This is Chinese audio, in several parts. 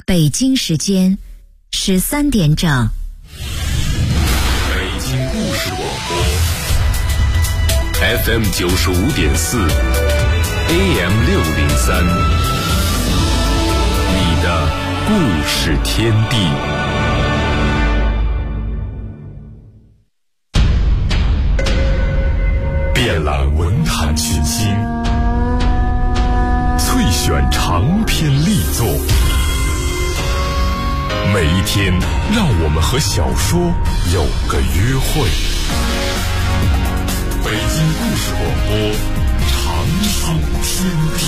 北京时间13点整。 北京故事广播 FM 95.4 AM 603，你的故事天地。遍览文坛群星，萃选长篇力作，每一天让我们和小说有个约会。北京故事广播，长寿天地。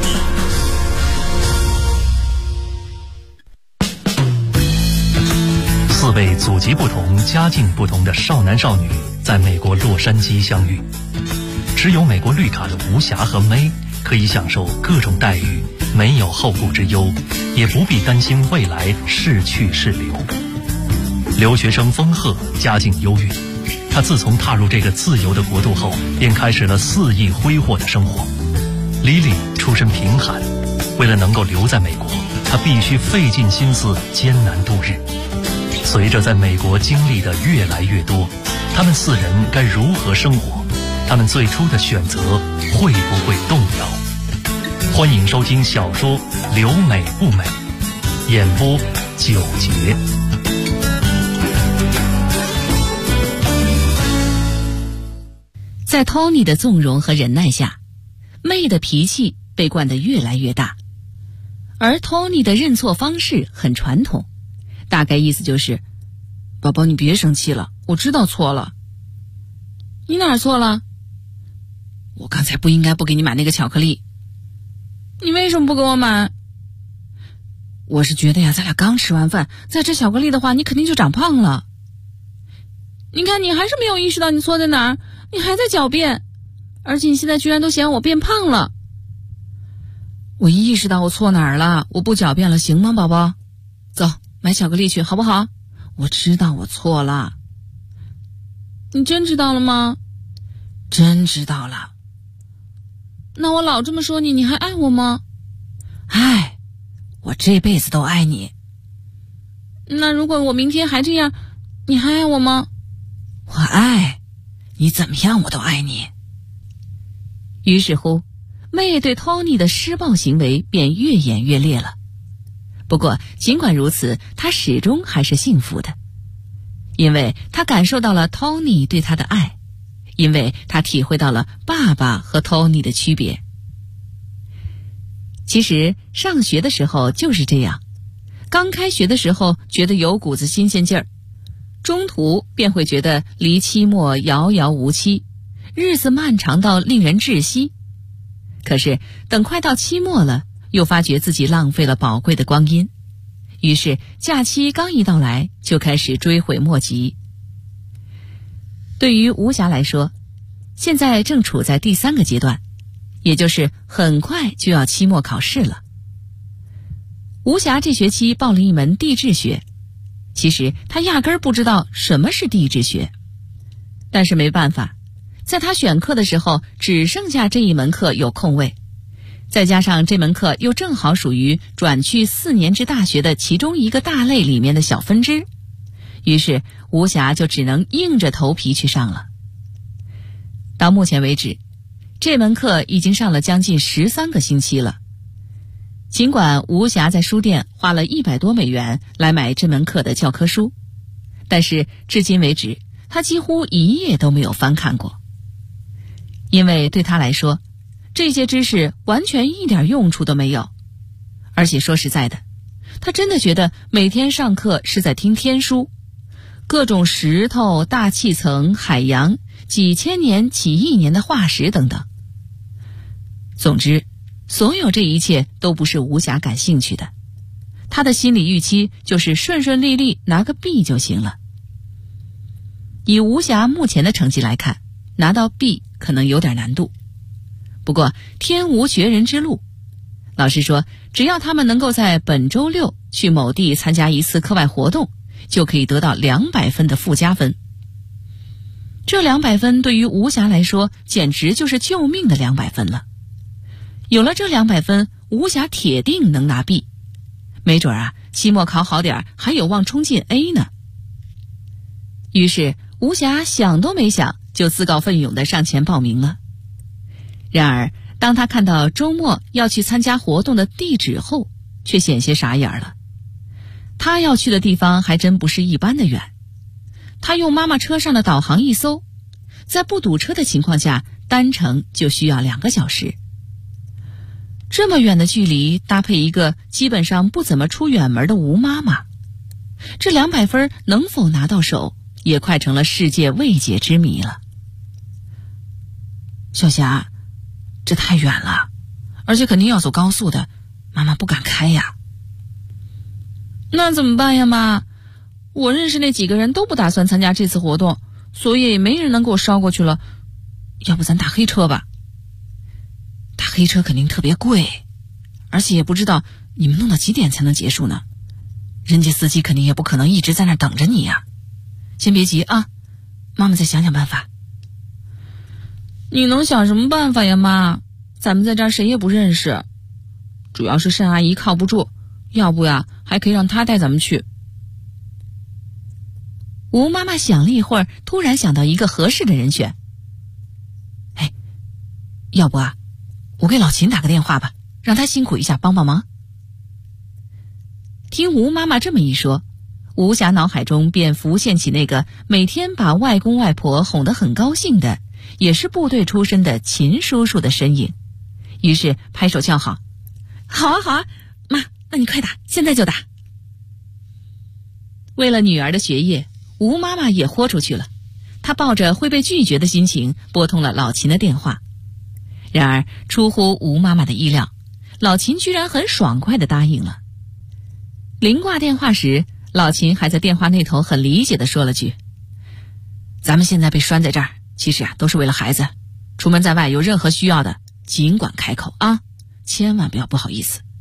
4位祖籍不同、家境不同的少男少女在美国洛杉矶相遇。持有美国绿卡的吴霞和May可以享受各种待遇，没有后顾之忧，也不必担心未来是去是留。留学生风鹤家境优越，他自从踏入这个自由的国度后，便开始了肆意挥霍的生活。Lily出身贫寒，为了能够留在美国，他必须费尽心思艰难度日。随着在美国经历的越来越多，他们4人该如何生活？他们最初的选择会不会动摇？欢迎收听小说《留美不美》，演播9节。 在 Tony 的纵容和忍耐下，May的脾气被惯得越来越大，而 Tony 的认错方式很传统，大概意思就是宝宝你别生气了，我知道错了。你哪儿错了？我刚才不应该不给你买那个巧克力。你为什么不给我买？我是觉得呀，咱俩刚吃完饭，再吃巧克力的话，你肯定就长胖了。你看你还是没有意识到你错在哪儿，你还在狡辩，而且你现在居然都嫌我变胖了。我意识到我错哪儿了，我不狡辩了，行吗宝宝？走，买巧克力去好不好？我知道我错了。你真知道了吗？真知道了。那我老这么说你，你还爱我吗？爱，我这辈子都爱你。那如果我明天还这样，你还爱我吗？我爱，你怎么样我都爱你。于是乎，May对 Tony 的施暴行为便越演越烈了。不过尽管如此，他始终还是幸福的，因为他感受到了 Tony 对他的爱，因为他体会到了爸爸和 Tony 的区别。其实上学的时候就是这样，刚开学的时候觉得有股子新鲜劲儿，中途便会觉得离期末遥遥无期，日子漫长到令人窒息。可是等快到期末了，又发觉自己浪费了宝贵的光阴，于是假期刚一到来，就开始追悔莫及。对于吴霞来说，现在正处在第3个阶段，也就是很快就要期末考试了。吴霞这学期报了一门地质学，其实她压根儿不知道什么是地质学，但是没办法，在她选课的时候只剩下这一门课有空位，再加上这门课又正好属于转去4年制大学的其中一个大类里面的小分支，于是吴霞就只能硬着头皮去上了。到目前为止，这门课已经上了将近13个星期了。尽管吴霞在书店花了100多美元来买这门课的教科书，但是至今为止，她几乎一页都没有翻看过。因为对她来说，这些知识完全一点用处都没有。而且说实在的，她真的觉得每天上课是在听天书，各种石头、大气层、海洋、几千年、几亿年的化石等等。总之，所有这一切都不是吴霞感兴趣的，她的心理预期就是顺顺利利拿个 B 就行了。以吴霞目前的成绩来看，拿到 B 可能有点难度。不过天无绝人之路，老师说只要他们能够在本周6去某地参加一次课外活动，就可以得到200分的附加分。这200分对于吴霞来说简直就是救命的200分了。有了这200分，吴霞铁定能拿 B， 没准啊，期末考好点还有望冲进 A 呢。于是吴霞想都没想，就自告奋勇地上前报名了。然而当他看到周末要去参加活动的地址后，却险些傻眼了。他要去的地方还真不是一般的远。他用妈妈车上的导航一搜，在不堵车的情况下，单程就需要2个小时。这么远的距离，搭配一个基本上不怎么出远门的吴妈妈，这200分能否拿到手，也快成了世界未解之谜了。小霞，这太远了，而且肯定要走高速的，妈妈不敢开呀。那怎么办呀，妈？我认识那几个人都不打算参加这次活动，所以没人能给我捎过去了。要不咱打黑车吧？打黑车肯定特别贵，而且也不知道你们弄到几点才能结束呢。人家司机肯定也不可能一直在那等着你呀。先别急啊，妈妈再想想办法。你能想什么办法呀，妈？咱们在这儿谁也不认识，主要是单阿姨靠不住，要不呀还可以让她带咱们去。吴妈妈想了一会儿，突然想到一个合适的人选。哎，要不啊，我给老秦打个电话吧，让他辛苦一下帮帮忙。听吴妈妈这么一说，吴霞脑海中便浮现起那个每天把外公外婆哄得很高兴的，也是部队出身的秦叔叔的身影，于是拍手叫好：好啊好啊，妈，那你快打，现在就打。为了女儿的学业，吴妈妈也豁出去了，她抱着会被拒绝的心情拨通了老秦的电话。然而出乎吴妈妈的意料，老秦居然很爽快地答应了。临挂电话时，老秦还在电话那头很理解地说了句：咱们现在被拴在这儿，其实都是为了孩子，出门在外有任何需要的尽管开口啊，千万不要不好意思。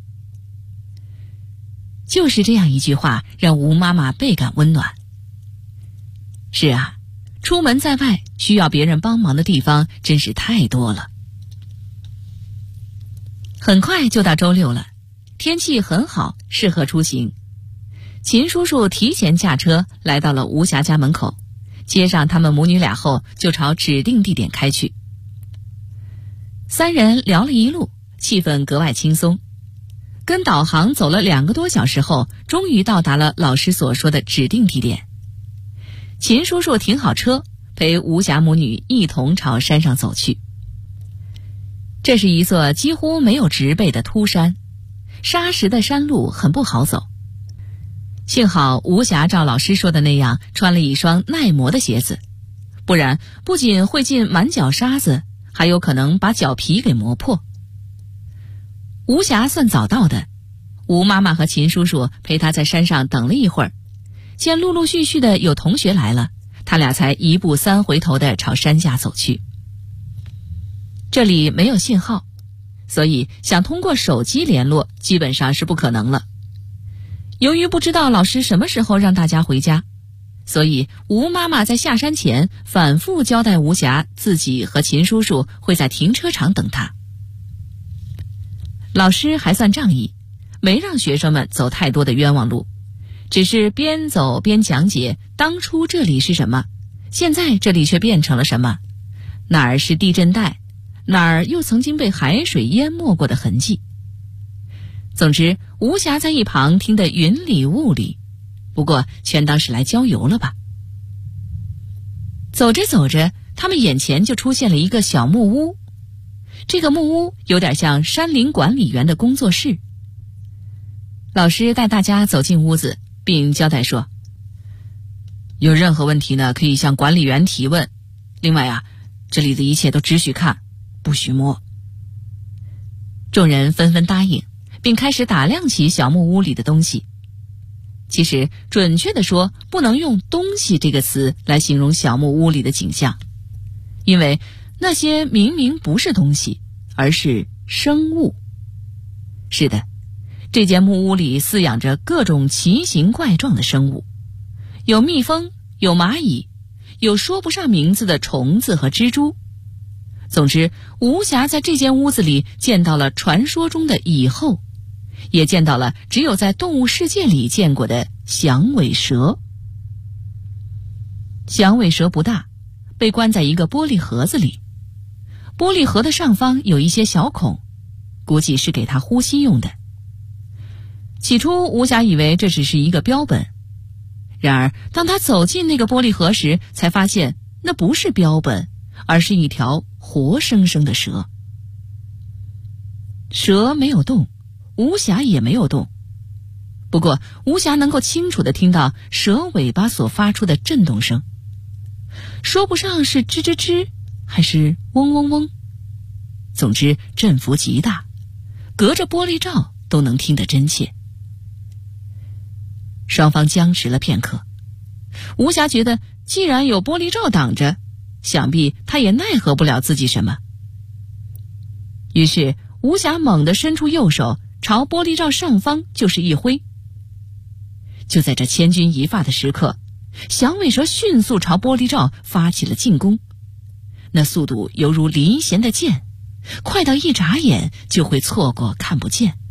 就是这样一句话，让吴妈妈倍感温暖。是啊，出门在外需要别人帮忙的地方真是太多了。很快就到周六了，天气很好，适合出行。秦叔叔提前驾车来到了吴霞家门口，接上他们母女俩后，就朝指定地点开去。3人聊了一路，气氛格外轻松。跟导航走了2个多小时后，终于到达了老师所说的指定地点。秦叔叔停好车，陪吴霞母女一同朝山上走去。这是一座几乎没有植被的秃山，沙石的山路很不好走。幸好吴霞照老师说的那样穿了一双耐磨的鞋子，不然不仅会进满脚沙子，还有可能把脚皮给磨破。吴霞算早到的，吴妈妈和秦叔叔陪她在山上等了一会儿，见陆陆续续的有同学来了，他俩才1步3回头的朝山下走去。这里没有信号，所以想通过手机联络基本上是不可能了。由于不知道老师什么时候让大家回家，所以吴妈妈在下山前反复交代吴霞自己和秦叔叔会在停车场等她。老师还算仗义，没让学生们走太多的冤枉路，只是边走边讲解当初这里是什么，现在这里却变成了什么，哪儿是地震带，哪儿又曾经被海水淹没过的痕迹。总之吴霞在一旁听得云里雾里，不过全当是来郊游了吧。走着走着，他们眼前就出现了一个小木屋，这个木屋有点像山林管理员的工作室。老师带大家走进屋子，并交代说，有任何问题呢，可以向管理员提问，另外啊，这里的一切都只许看，不许摸。众人纷纷答应，并开始打量起小木屋里的东西。其实准确地说，不能用东西这个词来形容小木屋里的景象，因为那些明明不是东西，而是生物。是的，这间木屋里饲养着各种奇形怪状的生物，有蜜蜂，有蚂蚁，有说不上名字的虫子和蜘蛛。总之，吴霞在这间屋子里见到了传说中的蚁后， 也见到了只有在动物世界里见过的响尾蛇。响尾蛇不大，被关在一个玻璃盒子里，玻璃盒的上方有一些小孔，估计是给它呼吸用的。起初吴霞以为这只是一个标本，然而当他走进那个玻璃盒时，才发现那不是标本，而是一条活生生的蛇。蛇没有动，吴霞也没有动，不过吴霞能够清楚地听到蛇尾巴所发出的震动声，说不上是吱吱吱还是嗡嗡嗡，总之振幅极大，隔着玻璃罩都能听得真切。双方僵持了片刻，吴霞觉得既然有玻璃罩挡着，想必他也奈何不了自己什么。于是吴霞猛地伸出右手，朝玻璃罩上方就是一挥。就在这千钧一发的时刻，响尾蛇迅速朝玻璃罩发起了进攻，那速度犹如离弦的箭，快到一眨眼就会错过看不见。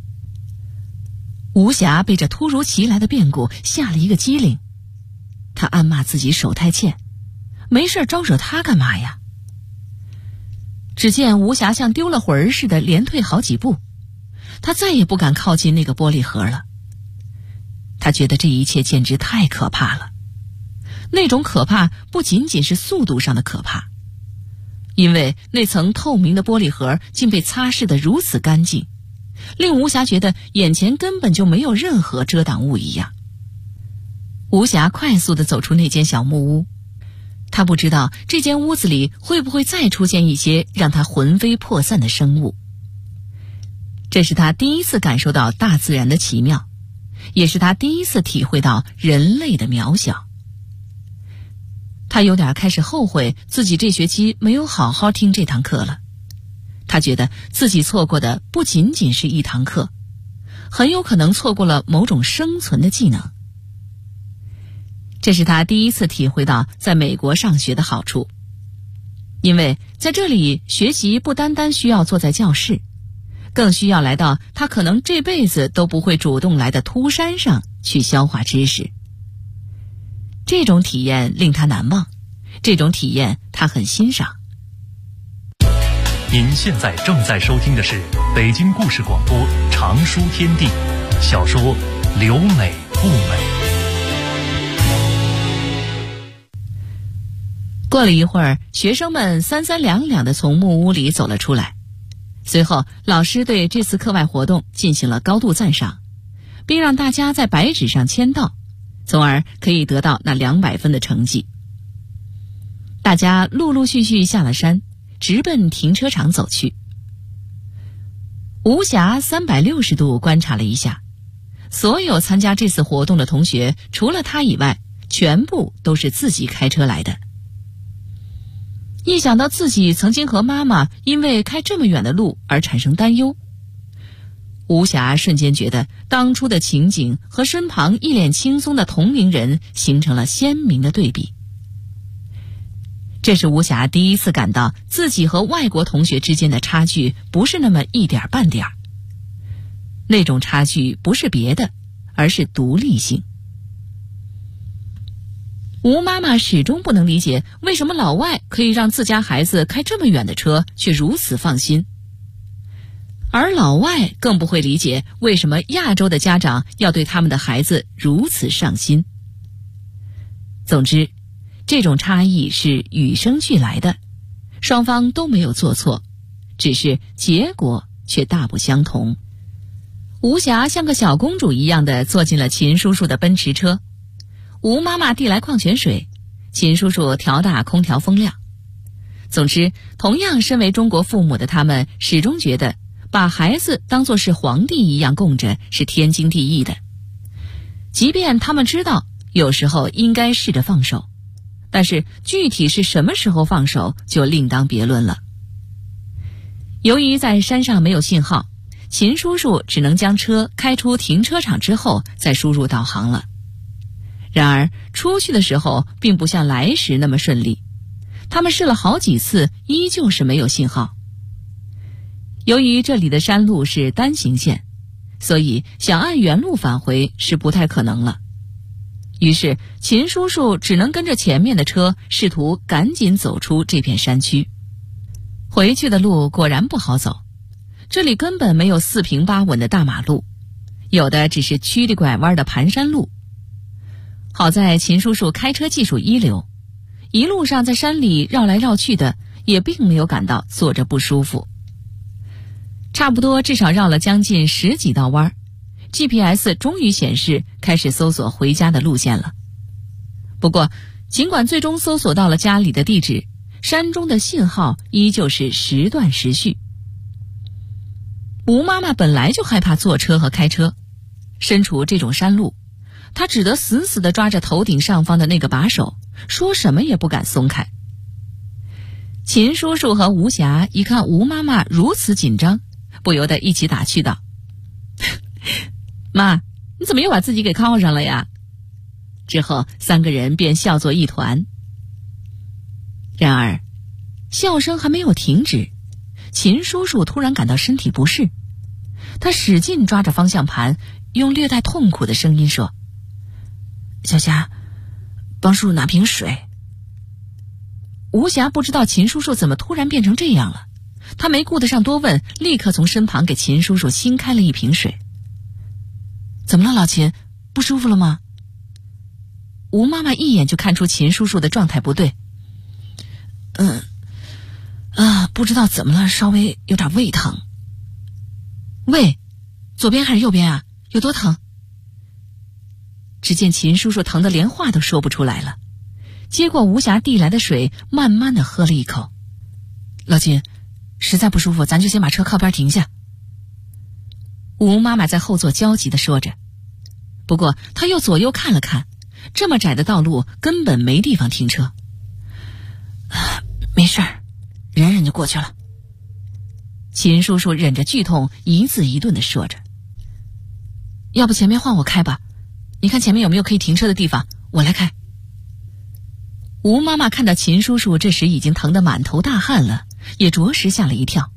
吴霞被这突如其来的变故吓了一个机灵，他暗骂自己手太欠，没事招惹他干嘛呀？只见吴霞像丢了魂似的连退好几步，他再也不敢靠近那个玻璃盒了。他觉得这一切简直太可怕了，那种可怕不仅仅是速度上的可怕，因为那层透明的玻璃盒竟被擦拭得如此干净，令吴霞觉得眼前根本就没有任何遮挡物一样。吴霞快速地走出那间小木屋，她不知道这间屋子里会不会再出现一些让她魂飞魄散的生物。这是她第一次感受到大自然的奇妙，也是她第一次体会到人类的渺小。她有点开始后悔自己这学期没有好好听这堂课了。她觉得自己错过的不仅仅是一堂课，很有可能错过了某种生存的技能。这是她第一次体会到在美国上学的好处，因为在这里学习不单单需要坐在教室，更需要来到她可能这辈子都不会主动来的秃山上去消化知识。这种体验令她难忘，这种体验她很欣赏。 您现在正在收听的是北京故事广播长书天地小说《留美不美》。 过了一会儿，学生们三三两两地从木屋里走了出来。随后老师对这次课外活动进行了高度赞赏，并让大家在白纸上签到，从而可以得到那200分的成绩。大家陆陆续续下了山，直奔停车场走去。吴霞360度观察了一下，所有参加这次活动的同学除了他以外，全部都是自己开车来的。一想到自己曾经和妈妈因为开这么远的路而产生担忧，吴霞瞬间觉得当初的情景和身旁一脸轻松的同龄人形成了鲜明的对比。这是吴霞第一次感到自己和外国同学之间的差距不是那么一点半点儿，那种差距不是别的，而是独立性。吴妈妈始终不能理解为什么老外可以让自家孩子开这么远的车却如此放心，而老外更不会理解为什么亚洲的家长要对他们的孩子如此上心。总之，这种差异是与生俱来的，双方都没有做错，只是结果却大不相同。吴霞像个小公主一样的坐进了秦叔叔的奔驰车，吴妈妈递来矿泉水，秦叔叔调大空调风量。总之，同样身为中国父母的他们始终觉得把孩子当作是皇帝一样供着是天经地义的，即便他们知道有时候应该试着放手，但是具体是什么时候放手就另当别论了。由于在山上没有信号，秦叔叔只能将车开出停车场之后再输入导航了。然而出去的时候并不像来时那么顺利，他们试了好几次依旧是没有信号。由于这里的山路是单行线， 所以想按原路返回是不太可能了。于是秦叔叔只能跟着前面的车，试图赶紧走出这片山区。回去的路果然不好走，这里根本没有四平八稳的大马路，有的只是曲里拐弯的盘山路。好在秦叔叔开车技术一流，一路上在山里绕来绕去的，也并没有感到坐着不舒服。差不多至少绕了将近10几道弯， GPS 终于显示开始搜索回家的路线了。不过尽管最终搜索到了家里的地址，山中的信号依旧是时断时续。吴妈妈本来就害怕坐车和开车，身处这种山路，她只得死死地抓着头顶上方的那个把手，说什么也不敢松开。秦叔叔和吴霞一看吴妈妈如此紧张，不由得一起打趣道：妈，你怎么又把自己给铐上了呀？之后3个人便笑作一团。然而笑声还没有停止，秦叔叔突然感到身体不适，他使劲抓着方向盘，用略带痛苦的声音说：小霞，帮叔叔拿瓶水。吴霞不知道秦叔叔怎么突然变成这样了，他没顾得上多问，立刻从身旁给秦叔叔新开了一瓶水。怎么了老秦，不舒服了吗？吴妈妈一眼就看出秦叔叔的状态不对。不知道怎么了，稍微有点胃疼。胃？左边还是右边啊？有多疼？只见秦叔叔疼得连话都说不出来了，接过吴霞递来的水，慢慢地喝了一口。老秦，实在不舒服，咱就先把车靠边停下。吴妈妈在后座焦急地说着，不过她又左右看了看，这么窄的道路根本没地方停车。没事儿，忍忍就过去了。秦叔叔忍着剧痛一字一顿地说着。要不前面换我开吧，你看前面有没有可以停车的地方，我来开。吴妈妈看到秦叔叔这时已经疼得满头大汗了，也着实吓了一跳。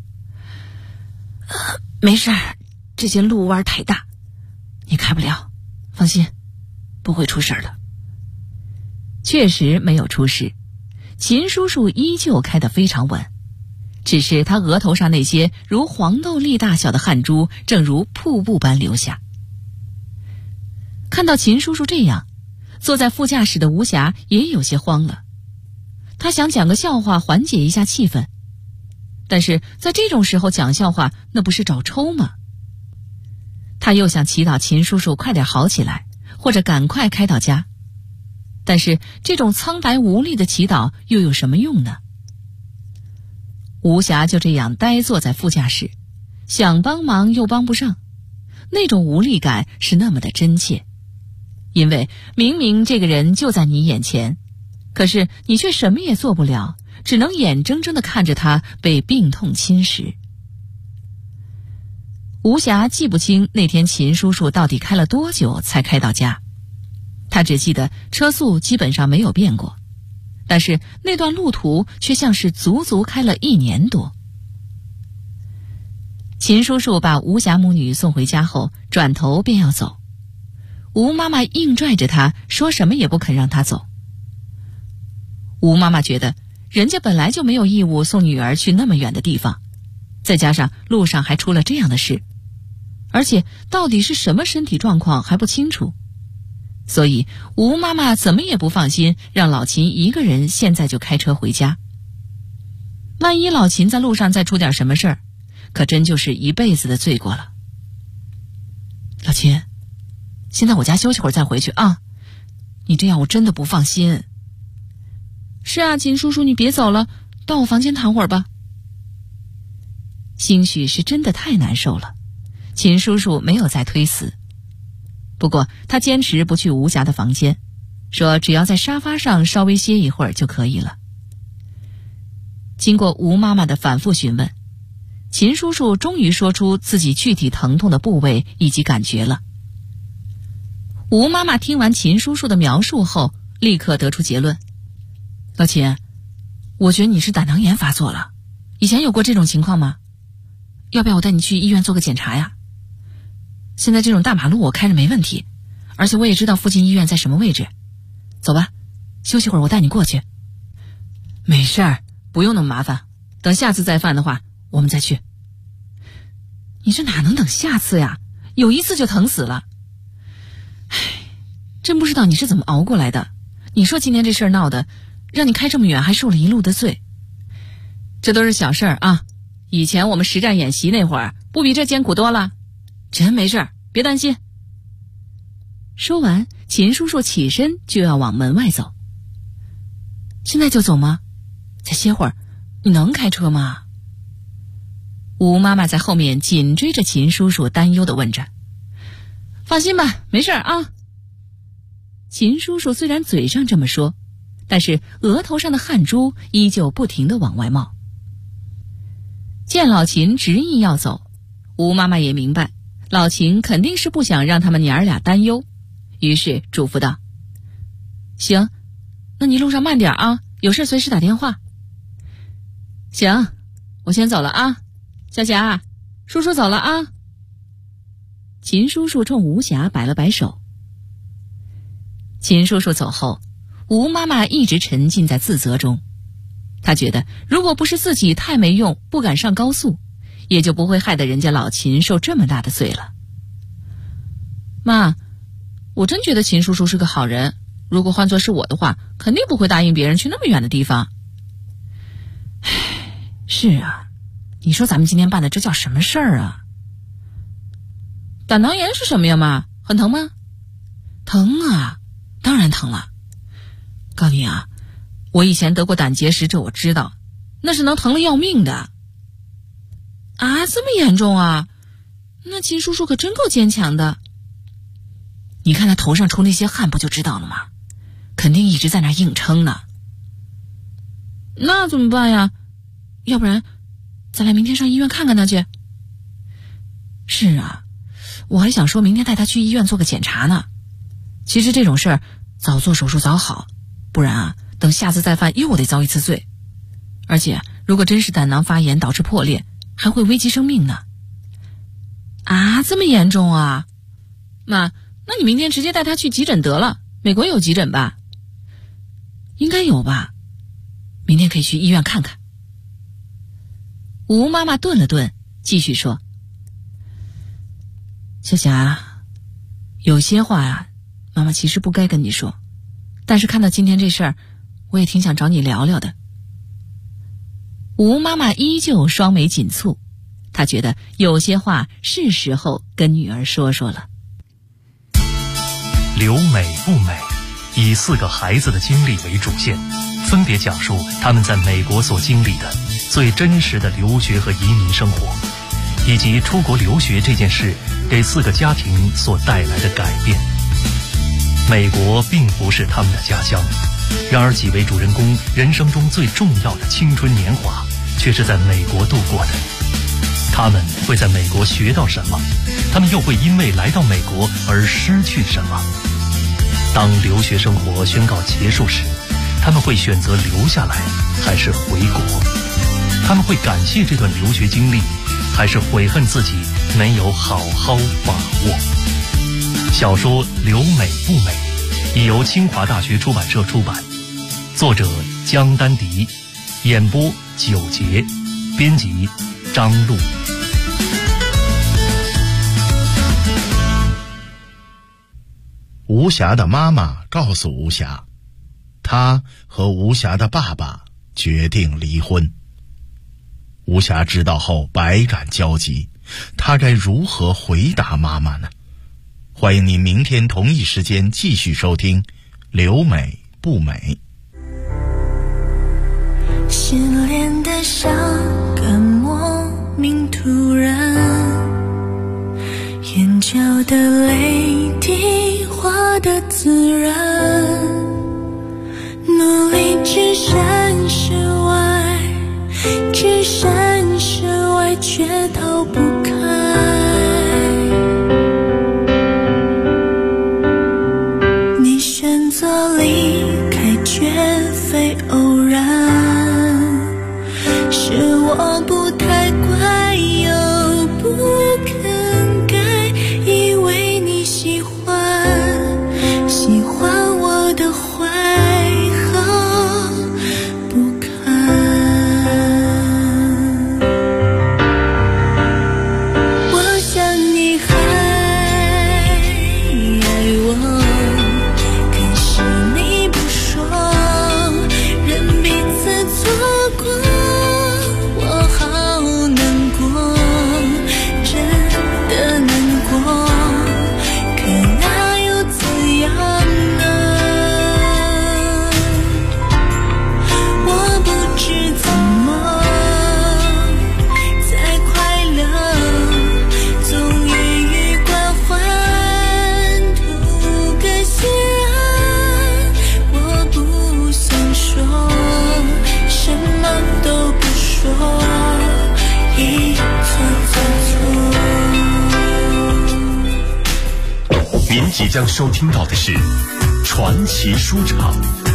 没事儿，这些路弯太大，你开不了，放心，不会出事的。确实没有出事，秦叔叔依旧开得非常稳，只是他额头上那些如黄豆粒大小的汗珠正如瀑布般流下。看到秦叔叔这样，坐在副驾驶的吴霞也有些慌了。他想讲个笑话缓解一下气氛，但是在这种时候讲笑话，那不是找抽吗？他又想祈祷秦叔叔快点好起来，或者赶快开到家，但是这种苍白无力的祈祷又有什么用呢？吴霞就这样呆坐在副驾驶，想帮忙又帮不上，那种无力感是那么的真切。因为明明这个人就在你眼前，可是你却什么也做不了，只能眼睁睁地看着他被病痛侵蚀。吴霞记不清那天秦叔叔到底开了多久才开到家，他只记得车速基本上没有变过，但是那段路途却像是足足开了1年多。秦叔叔把吴霞母女送回家后，转头便要走，吴妈妈硬拽着他，说什么也不肯让他走。吴妈妈觉得人家本来就没有义务送女儿去那么远的地方，再加上路上还出了这样的事，而且到底是什么身体状况还不清楚，所以吴妈妈怎么也不放心让老秦一个人现在就开车回家。万一老秦在路上再出点什么事儿，可真就是一辈子的罪过了。老秦，先在我家休息会儿再回去啊，你这样我真的不放心。是啊，秦叔叔，你别走了，到我房间躺会儿吧。兴许是真的太难受了，秦叔叔没有再推辞。不过他坚持不去吴霞的房间，说只要在沙发上稍微歇一会儿就可以了。经过吴妈妈的反复询问，秦叔叔终于说出自己具体疼痛的部位以及感觉了。吴妈妈听完秦叔叔的描述后，立刻得出结论：老秦，我觉得你是胆囊炎发作了，以前有过这种情况吗？要不要我带你去医院做个检查呀？ 现在这种大马路我开着没问题，而且我也知道附近医院在什么位置。走吧，休息会儿我带你过去。没事儿，不用那么麻烦，等下次再犯的话我们再去。你这哪能等下次呀，有一次就疼死了。唉，真不知道你是怎么熬过来的。你说今天这事儿闹的，让你开这么远还受了一路的罪。这都是小事儿啊，以前我们实战演习那会儿不比这艰苦多了。真没事儿，别担心。说完，秦叔叔起身就要往门外走。现在就走吗？再歇会儿，你能开车吗？吴妈妈在后面紧追着秦叔叔，担忧地问着。放心吧，没事啊。秦叔叔虽然嘴上这么说，但是额头上的汗珠依旧不停地往外冒。见老秦执意要走，吴妈妈也明白老秦肯定是不想让他们娘儿俩担忧，于是嘱咐道：行，那你路上慢点啊，有事随时打电话。行，我先走了啊，小霞，叔叔走了啊。秦叔叔冲吴霞摆了摆手。秦叔叔走后，吴妈妈一直沉浸在自责中。她觉得如果不是自己太没用，不敢上高速，也就不会害得人家老秦受这么大的罪了。妈，我真觉得秦叔叔是个好人，如果换作是我的话，肯定不会答应别人去那么远的地方。是啊，你说咱们今天办的这叫什么事儿啊？胆囊炎是什么呀，妈？很疼吗？疼啊，当然疼了。告诉你啊，我以前得过胆结石，这我知道，那是能疼了要命的。啊，这么严重啊？那秦叔叔可真够坚强的。你看他头上出那些汗不就知道了吗？肯定一直在那硬撑呢。那怎么办呀？要不然咱俩明天上医院看看他去。是啊，我还想说明天带他去医院做个检查呢。其实这种事儿早做手术早好，不然啊，等下次再犯又得遭一次罪。而且如果真是胆囊发炎导致破裂，还会危及生命呢。啊，这么严重啊？妈，那你明天直接带他去急诊得了，美国有急诊吧？应该有吧，明天可以去医院看看。吴妈妈顿了顿，继续说：小霞，有些话啊，妈妈其实不该跟你说，但是看到今天这事儿，我也挺想找你聊聊的。吴妈妈依旧双眉紧蹙，她觉得有些话是时候跟女儿说说了。 留美不美，以4个孩子的经历为主线，分别讲述他们在美国所经历的最真实的留学和移民生活，以及出国留学这件事给4个家庭所带来的改变。美国并不是他们的家乡，然而几位主人公人生中最重要的青春年华却是在美国度过的。他们会在美国学到什么？他们又会因为来到美国而失去什么？当留学生活宣告结束时，他们会选择留下来还是回国？他们会感谢这段留学经历，还是悔恨自己没有好好把握？小说《留美不美》已由清华大学出版社出版，作者江丹迪，演播9节，编辑张璐。 吴霞的妈妈告诉吴霞，她和吴霞的爸爸决定离婚。吴霞知道后百感交集，她该如何回答妈妈呢？欢迎您明天同一时间继续收听《留美不美》。 失恋的像个莫名突然，眼角的泪滴滑得自然，努力置身事外，置身事外却逃不开。你选择离开绝非偶然，是我不太乖又不肯改，以您即将收听到的是传奇书场。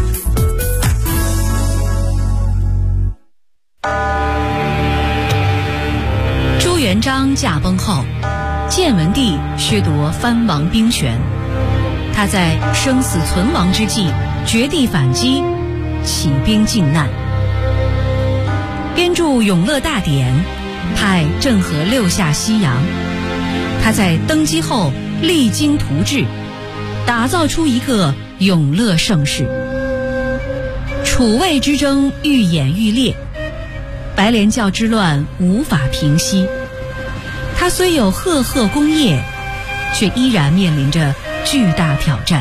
朱元璋驾崩后，建文帝削夺藩王兵权，他在生死存亡之际绝地反击，起兵靖难，编著《永乐大典》，派郑和六下西洋。他在登基后励精图治，打造出一个永乐盛世。楚魏之争愈演愈烈，白莲教之乱无法平息。他虽有赫赫功业，却依然面临着巨大挑战。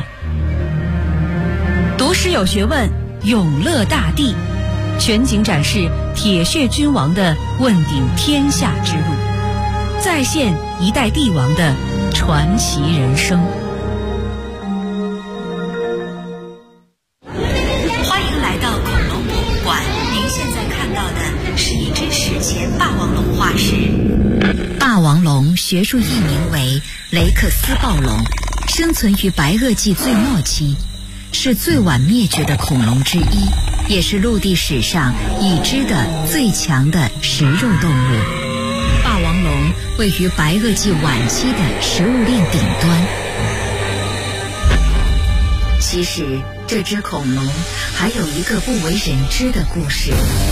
读诗有学问，永乐大帝全景展示铁血君王的问鼎天下之路，再现一代帝王的传奇人生。欢迎来到恐龙博物馆，您现在看到的是一只史前霸王龙化石。 霸王龙学术译名为雷克斯暴龙，生存于白垩纪最末期，是最晚灭绝的恐龙之一，也是陆地史上已知的最强的食肉动物。霸王龙位于白垩纪晚期的食物链顶端。其实这只恐龙还有一个不为人知的故事。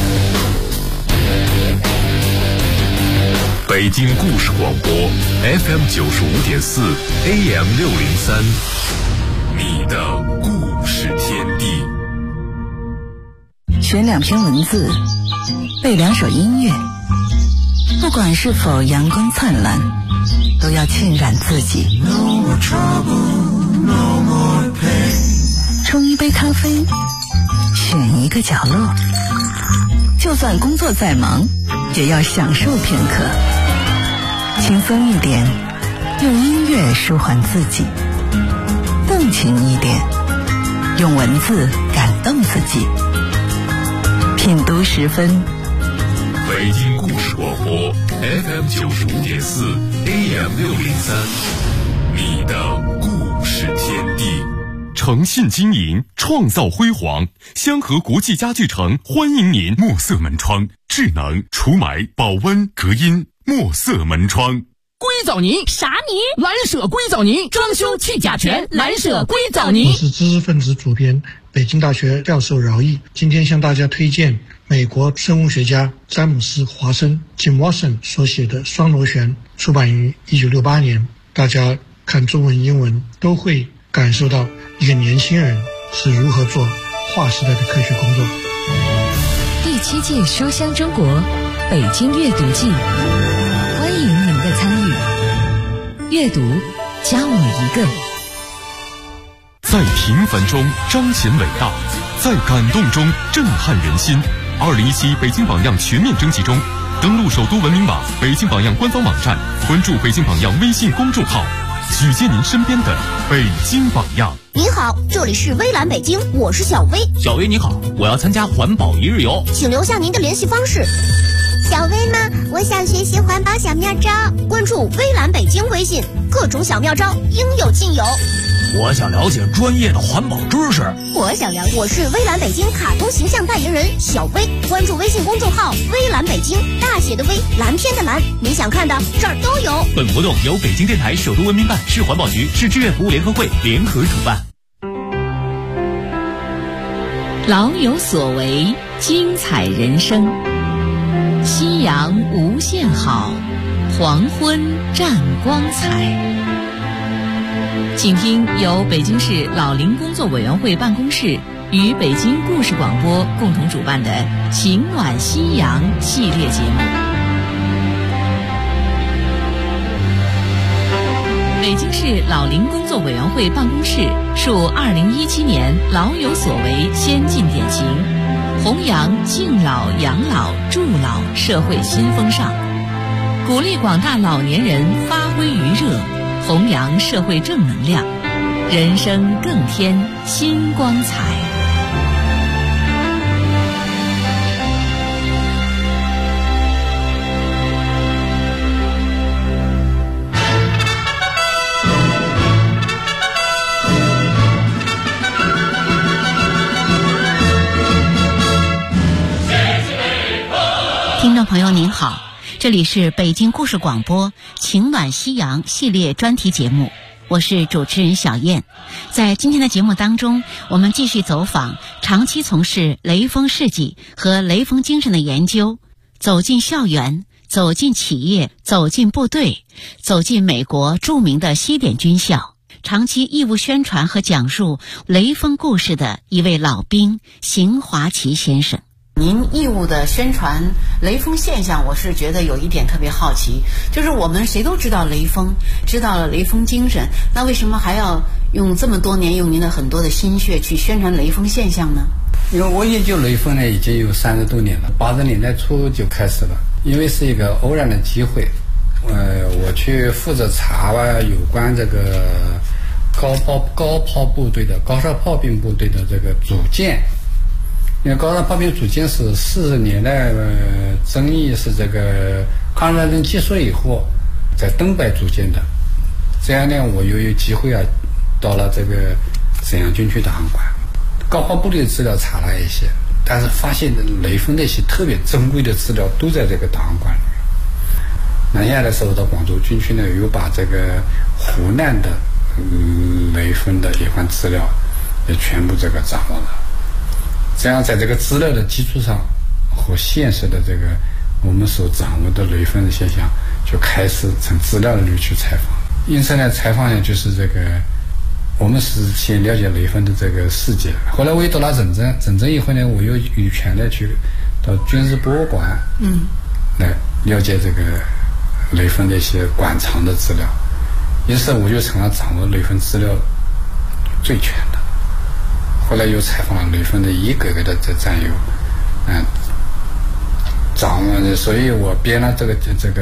北京故事广播 FM 95.4 AM 603，你的故事天地。 选2篇文字，背2首音乐，不管是否阳光灿烂，都要浸染自己。冲一杯咖啡，选一个角落，就算工作再忙，也要享受片刻。轻松一点，用音乐舒缓自己；动情一点，用文字感动自己。品读10分。 北京故事广播 FM 95.4 AM 603，你的故事天地。诚信经营，创造辉煌。香河国际家具城欢迎您。墨色门窗，智能除霾、保温、隔音。墨色门窗。 硅藻泥啥泥？蓝舍硅藻泥，装修去甲醛，蓝舍硅藻泥。 我是知识分子主编，北京大学教授饶毅，今天向大家推荐美国生物学家詹姆斯·华生 Jim Watson 所写的《双螺旋》，出版于1968年。大家看中文、英文都会感受到一个年轻人是如何做划时代的科学工作。 第7届书香中国北京阅读季，欢迎您的参与。阅读，加我一个。 在平凡中彰显伟大，在感动中震撼人心。2017北京榜样全面征集中，登录首都文明网、北京榜样官方网站，关注北京榜样微信公众号，举荐您身边的北京榜样。 您好，这里是微蓝北京，我是小薇。 小薇你好，我要参加环保1日游， 请留下您的联系方式。 小薇吗？我想学习环保小妙招， 关注微蓝北京微信，各种小妙招应有尽有。 我想了解专业的环保知识。 我是微蓝北京卡通形象代言人小薇，关注微信公众号微蓝北京，大写的微，蓝天的蓝，你想看的这儿都有。 本活动由北京电台首都文明办、市环保局、市志愿服务联合会联合主办。 老有所为，精彩人生。夕阳无限好，黄昏占光彩。请听由北京市老龄工作委员会办公室与北京故事广播共同主办的《情暖夕阳》系列节目。北京市老龄工作委员会办公室树2017年老有所为先进典型，弘扬敬老、养老、助老社会新风尚，鼓励广大老年人发挥余热，弘扬社会正能量，人生更添新光彩。 朋友您好，这里是北京故事广播情暖夕阳系列专题节目，我是主持人小燕。在今天的节目当中，我们继续走访长期从事雷锋事迹和雷锋精神的研究，走进校园，走进企业，走进部队，走进美国著名的西点军校，长期义务宣传和讲述雷锋故事的一位老兵邢华奇先生。您义务的宣传雷锋现象，我是觉得有一点特别好奇，就是我们谁都知道雷锋，知道了雷锋精神，那为什么还要用这么多年，用您的很多的心血去宣传雷锋现象呢？ 因为我研究雷锋呢已经有30多年了，80年代初就开始了。因为是一个偶然的机会，我去负责查有关这个高炮部队的高射炮兵部队的这个组建。因为高射炮兵组建是40年代争议，是这个抗日战争结束以后在东北组建的。这样呢，我又有机会到了这个沈阳军区档案馆，高炮部队的资料查了一些，但是发现雷锋那些特别珍贵的资料都在这个档案馆里面。南下的时候到广州军区呢，又把这个湖南的雷锋的有关资料也全部这个掌握了。这样在这个资料的基础上和现实的这个我们所掌握的雷锋的现象，就开始从资料里去采访。因此呢，采访呢就是这个我们是先了解雷锋的这个世界。后来我又到了镇镇以后呢，我又有权的去到军事博物馆来了解这个雷锋的一些馆藏的资料，因此我就成了掌握雷锋资料最全的。后来又采访了雷锋的一个个的战友，掌握，所以我编了这个